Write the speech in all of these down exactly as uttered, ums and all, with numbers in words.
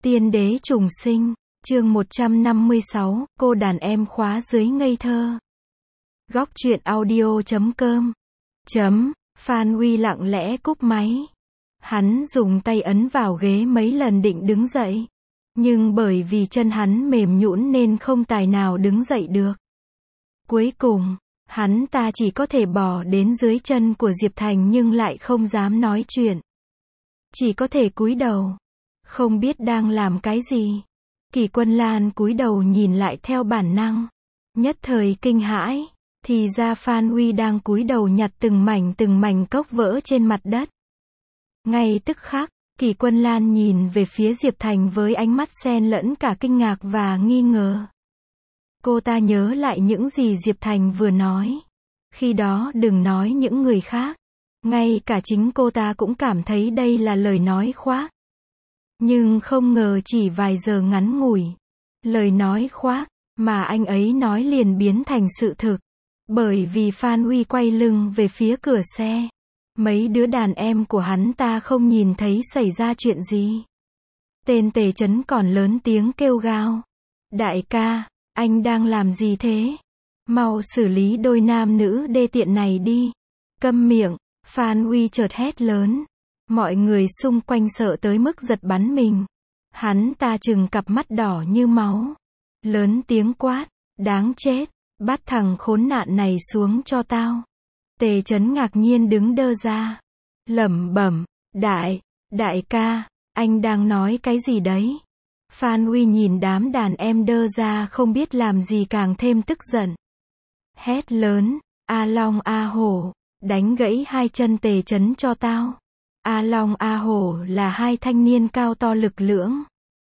Tiên đế trùng sinh, chương một trăm năm mươi sáu, cô đàn em khóa dưới ngây thơ. Góc truyện audio chấm com. Chấm, Phan Uy lặng lẽ cúp máy. Hắn dùng tay ấn vào ghế mấy lần định đứng dậy. Nhưng bởi vì chân hắn mềm nhũn nên không tài nào đứng dậy được. Cuối cùng, hắn ta chỉ có thể bò đến dưới chân của Diệp Thành nhưng lại không dám nói chuyện. Chỉ có thể cúi đầu. Không biết đang làm cái gì. Kỷ Quân Lan cúi đầu nhìn lại theo bản năng. Nhất thời kinh hãi. Thì ra Phan Uy đang cúi đầu nhặt từng mảnh từng mảnh cốc vỡ trên mặt đất. Ngay tức khắc, Kỷ Quân Lan nhìn về phía Diệp Thành với ánh mắt xen lẫn cả kinh ngạc và nghi ngờ. Cô ta nhớ lại những gì Diệp Thành vừa nói. Khi đó đừng nói những người khác. Ngay cả chính cô ta cũng cảm thấy đây là lời nói khoác. Nhưng không ngờ chỉ vài giờ ngắn ngủi. Lời nói khoác mà anh ấy nói liền biến thành sự thực. Bởi vì Phan Uy quay lưng về phía cửa xe. Mấy đứa đàn em của hắn ta không nhìn thấy xảy ra chuyện gì. Tên Tề Chấn còn lớn tiếng kêu gào. Đại ca, anh đang làm gì thế? Mau xử lý đôi nam nữ đê tiện này đi. Câm miệng, Phan Uy chợt hét lớn. Mọi người xung quanh sợ tới mức giật bắn mình. Hắn ta trừng cặp mắt đỏ như máu. Lớn tiếng quát, đáng chết, bắt thằng khốn nạn này xuống cho tao. Tề Chấn ngạc nhiên đứng đơ ra. Lẩm bẩm, đại, đại ca, anh đang nói cái gì đấy? Phan Uy nhìn đám đàn em đơ ra không biết làm gì càng thêm tức giận. Hét lớn, A Long A Hổ, đánh gãy hai chân Tề Chấn cho tao. A Long A Hổ là hai thanh niên cao to lực lưỡng.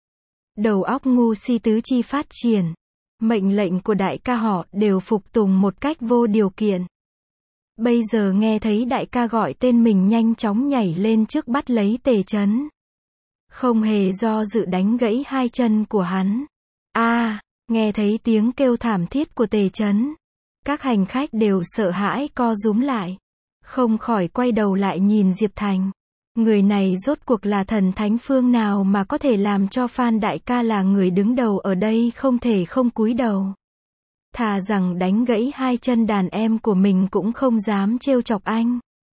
Đầu óc ngu si tứ chi phát triển. Mệnh lệnh của đại ca họ đều phục tùng một cách vô điều kiện. Bây giờ nghe thấy đại ca gọi tên mình nhanh chóng nhảy lên trước bắt lấy Tề Chấn. Không hề do dự đánh gãy hai chân của hắn. A, à, nghe thấy tiếng kêu thảm thiết của Tề Chấn. Các hành khách đều sợ hãi co rúm lại. Không khỏi quay đầu lại nhìn Diệp Thành. Người này rốt cuộc là thần thánh phương nào mà có thể làm cho Phan đại ca là người đứng đầu ở đây không thể không cúi đầu. Thà rằng đánh gãy hai chân đàn em của mình cũng không dám trêu chọc anh.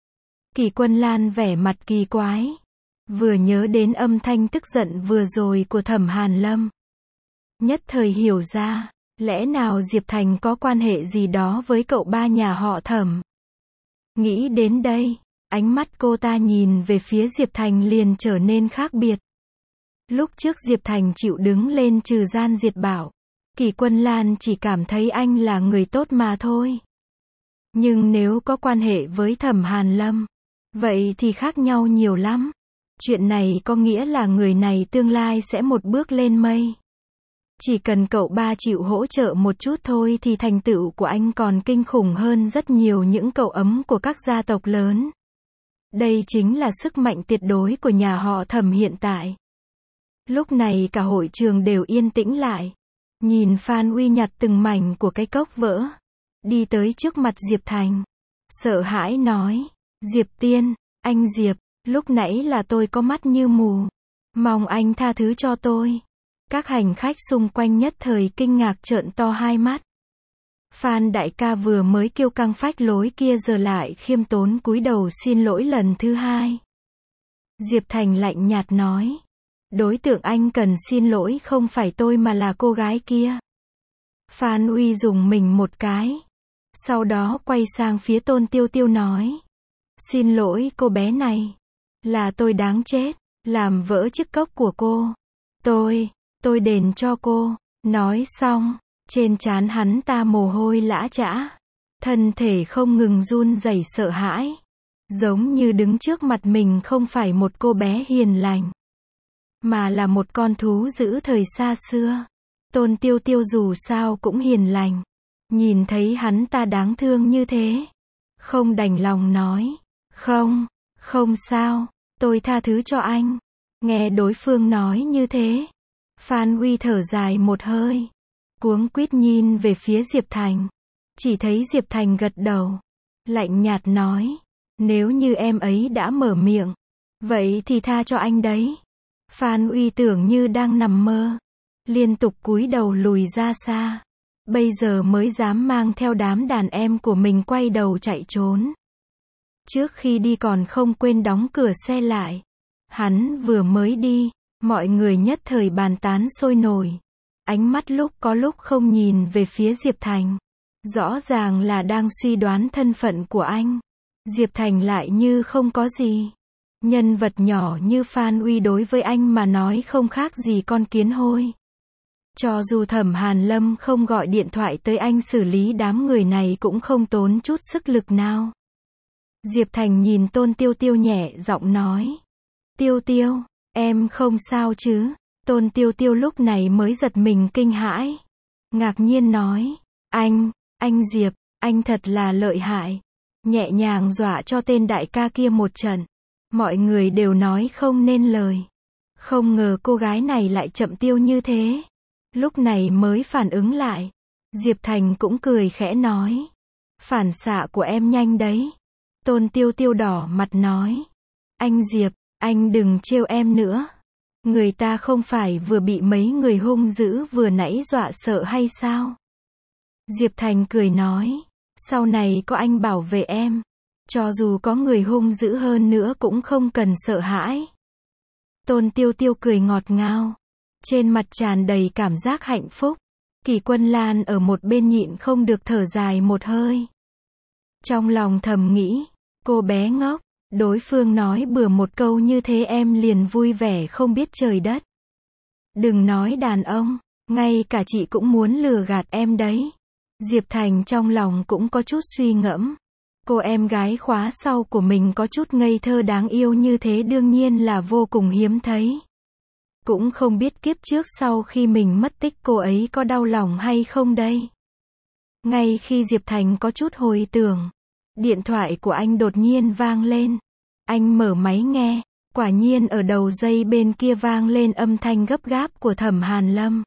Kỷ Quân Lan vẻ mặt kỳ quái. Vừa nhớ đến âm thanh tức giận vừa rồi của Thẩm Hàn Lâm. Nhất thời hiểu ra, lẽ nào Diệp Thành có quan hệ gì đó với cậu ba nhà họ Thẩm. Nghĩ đến đây, ánh mắt cô ta nhìn về phía Diệp Thành liền trở nên khác biệt. Lúc trước Diệp Thành chịu đứng lên trừ gian diệt bảo. Kỷ Quân Lan chỉ cảm thấy anh là người tốt mà thôi. Nhưng nếu có quan hệ với Thẩm Hàn Lâm, vậy thì khác nhau nhiều lắm. Chuyện này có nghĩa là người này tương lai sẽ một bước lên mây. Chỉ cần cậu ba chịu hỗ trợ một chút thôi thì thành tựu của anh còn kinh khủng hơn rất nhiều những cậu ấm của các gia tộc lớn. Đây chính là sức mạnh tuyệt đối của nhà họ Thẩm hiện tại. Lúc này cả hội trường đều yên tĩnh lại. Nhìn Phan Uy nhặt từng mảnh của cái cốc vỡ. Đi tới trước mặt Diệp Thành. Sợ hãi nói. Diệp Tiên, anh Diệp, lúc nãy là tôi có mắt như mù. Mong anh tha thứ cho tôi. Các hành khách xung quanh nhất thời kinh ngạc trợn to hai mắt. Phan đại ca vừa mới kiêu căng phách lối kia giờ lại khiêm tốn cúi đầu xin lỗi lần thứ hai. Diệp Thành lạnh nhạt nói. Đối tượng anh cần xin lỗi không phải tôi mà là cô gái kia. Phan Uy dùng mình một cái. Sau đó quay sang phía Tôn Tiêu Tiêu nói. Xin lỗi cô bé này. Là tôi đáng chết. Làm vỡ chiếc cốc của cô. Tôi, tôi đền cho cô. Nói xong, trên trán hắn ta mồ hôi lã chã. Thân thể không ngừng run rẩy sợ hãi. Giống như đứng trước mặt mình không phải một cô bé hiền lành. Mà là một con thú dữ thời xa xưa. Tôn Tiêu Tiêu dù sao cũng hiền lành. Nhìn thấy hắn ta đáng thương như thế. Không đành lòng nói. Không, không sao, tôi tha thứ cho anh. Nghe đối phương nói như thế. Phan Uy thở dài một hơi. Cuống quýt nhìn về phía Diệp Thành. Chỉ thấy Diệp Thành gật đầu. Lạnh nhạt nói. Nếu như em ấy đã mở miệng. Vậy thì tha cho anh đấy. Phan Uy tưởng như đang nằm mơ, liên tục cúi đầu lùi ra xa. Bây giờ mới dám mang theo đám đàn em của mình quay đầu chạy trốn. Trước khi đi còn không quên đóng cửa xe lại. Hắn vừa mới đi, mọi người nhất thời bàn tán sôi nổi. Ánh mắt lúc có lúc không nhìn về phía Diệp Thành. Rõ ràng là đang suy đoán thân phận của anh. Diệp Thành lại như không có gì. Nhân vật nhỏ như Phan Uy đối với anh mà nói không khác gì con kiến hôi. Cho dù Thẩm Hàn Lâm không gọi điện thoại tới anh xử lý đám người này cũng không tốn chút sức lực nào. Diệp Thành nhìn Tôn Tiêu Tiêu nhẹ giọng nói. Tiêu Tiêu, em không sao chứ? Tôn Tiêu Tiêu lúc này mới giật mình kinh hãi. Ngạc nhiên nói. Anh, anh Diệp, anh thật là lợi hại. Nhẹ nhàng dọa cho tên đại ca kia một trận. Mọi người đều nói không nên lời. Không ngờ cô gái này lại chậm tiêu như thế. Lúc này mới phản ứng lại. Diệp Thành cũng cười khẽ nói. Phản xạ của em nhanh đấy. Tôn Tiêu Tiêu đỏ mặt nói. Anh Diệp, anh đừng trêu em nữa. Người ta không phải vừa bị mấy người hung dữ vừa nãy dọa sợ hay sao? Diệp Thành cười nói. Sau này có anh bảo vệ em. Cho dù có người hung dữ hơn nữa cũng không cần sợ hãi. Tôn Tiêu Tiêu cười ngọt ngào. Trên mặt tràn đầy cảm giác hạnh phúc. Kỳ Quân Lan ở một bên nhịn không được thở dài một hơi. Trong lòng thầm nghĩ. Cô bé ngốc. Đối phương nói bừa một câu như thế em liền vui vẻ không biết trời đất. Đừng nói đàn ông. Ngay cả chị cũng muốn lừa gạt em đấy. Diệp Thành trong lòng cũng có chút suy ngẫm. Cô em gái khóa sau của mình có chút ngây thơ đáng yêu như thế đương nhiên là vô cùng hiếm thấy. Cũng không biết kiếp trước sau khi mình mất tích cô ấy có đau lòng hay không đây. Ngay khi Diệp Thành có chút hồi tưởng, điện thoại của anh đột nhiên vang lên. Anh mở máy nghe, quả nhiên ở đầu dây bên kia vang lên âm thanh gấp gáp của Thẩm Hàn Lâm.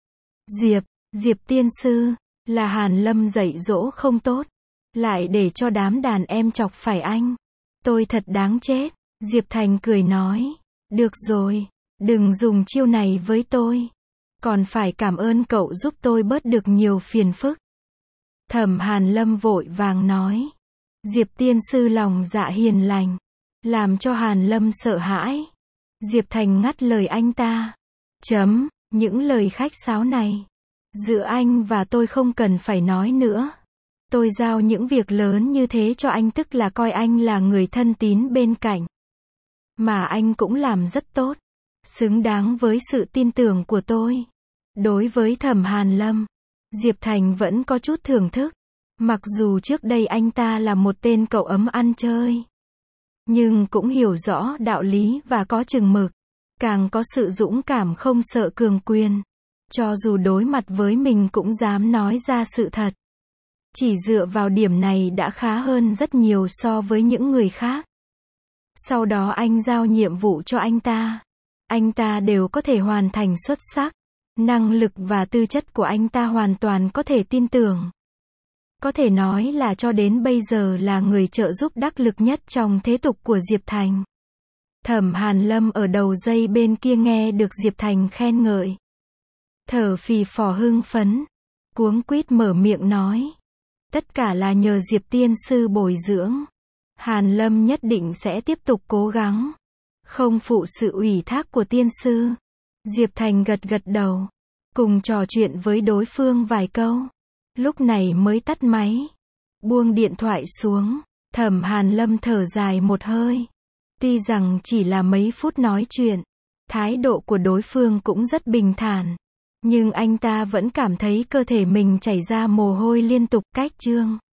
Diệp, Diệp tiên sư, là Hàn Lâm dạy dỗ không tốt, lại để cho đám đàn em chọc phải anh. Tôi thật đáng chết. Diệp Thành cười nói. Được rồi, đừng dùng chiêu này với tôi. Còn phải cảm ơn cậu giúp tôi bớt được nhiều phiền phức. Thẩm Hàn Lâm vội vàng nói. Diệp tiên sư lòng dạ hiền lành, làm cho Hàn Lâm sợ hãi. Diệp Thành ngắt lời anh ta. Chấm, những lời khách sáo này giữa anh và tôi không cần phải nói nữa. Tôi giao những việc lớn như thế cho anh tức là coi anh là người thân tín bên cạnh. Mà anh cũng làm rất tốt. Xứng đáng với sự tin tưởng của tôi. Đối với Thẩm Hàn Lâm, Diệp Thành vẫn có chút thưởng thức. Mặc dù trước đây anh ta là một tên cậu ấm ăn chơi, nhưng cũng hiểu rõ đạo lý và có chừng mực. Càng có sự dũng cảm không sợ cường quyền. Cho dù đối mặt với mình cũng dám nói ra sự thật. Chỉ dựa vào điểm này đã khá hơn rất nhiều so với những người khác. Sau đó anh giao nhiệm vụ cho anh ta. Anh ta đều có thể hoàn thành xuất sắc. Năng lực và tư chất của anh ta hoàn toàn có thể tin tưởng. Có thể nói là cho đến bây giờ là người trợ giúp đắc lực nhất trong thế tục của Diệp Thành. Thẩm Hàn Lâm ở đầu dây bên kia nghe được Diệp Thành khen ngợi. Thở phì phò hưng phấn. Cuống quýt mở miệng nói. Tất cả là nhờ Diệp tiên sư bồi dưỡng. Hàn Lâm nhất định sẽ tiếp tục cố gắng. Không phụ sự ủy thác của tiên sư. Diệp Thành gật gật đầu. Cùng trò chuyện với đối phương vài câu. Lúc này mới tắt máy. Buông điện thoại xuống. Thẩm Hàn Lâm thở dài một hơi. Tuy rằng chỉ là mấy phút nói chuyện, thái độ của đối phương cũng rất bình thản. Nhưng anh ta vẫn cảm thấy cơ thể mình chảy ra mồ hôi liên tục. Cách chương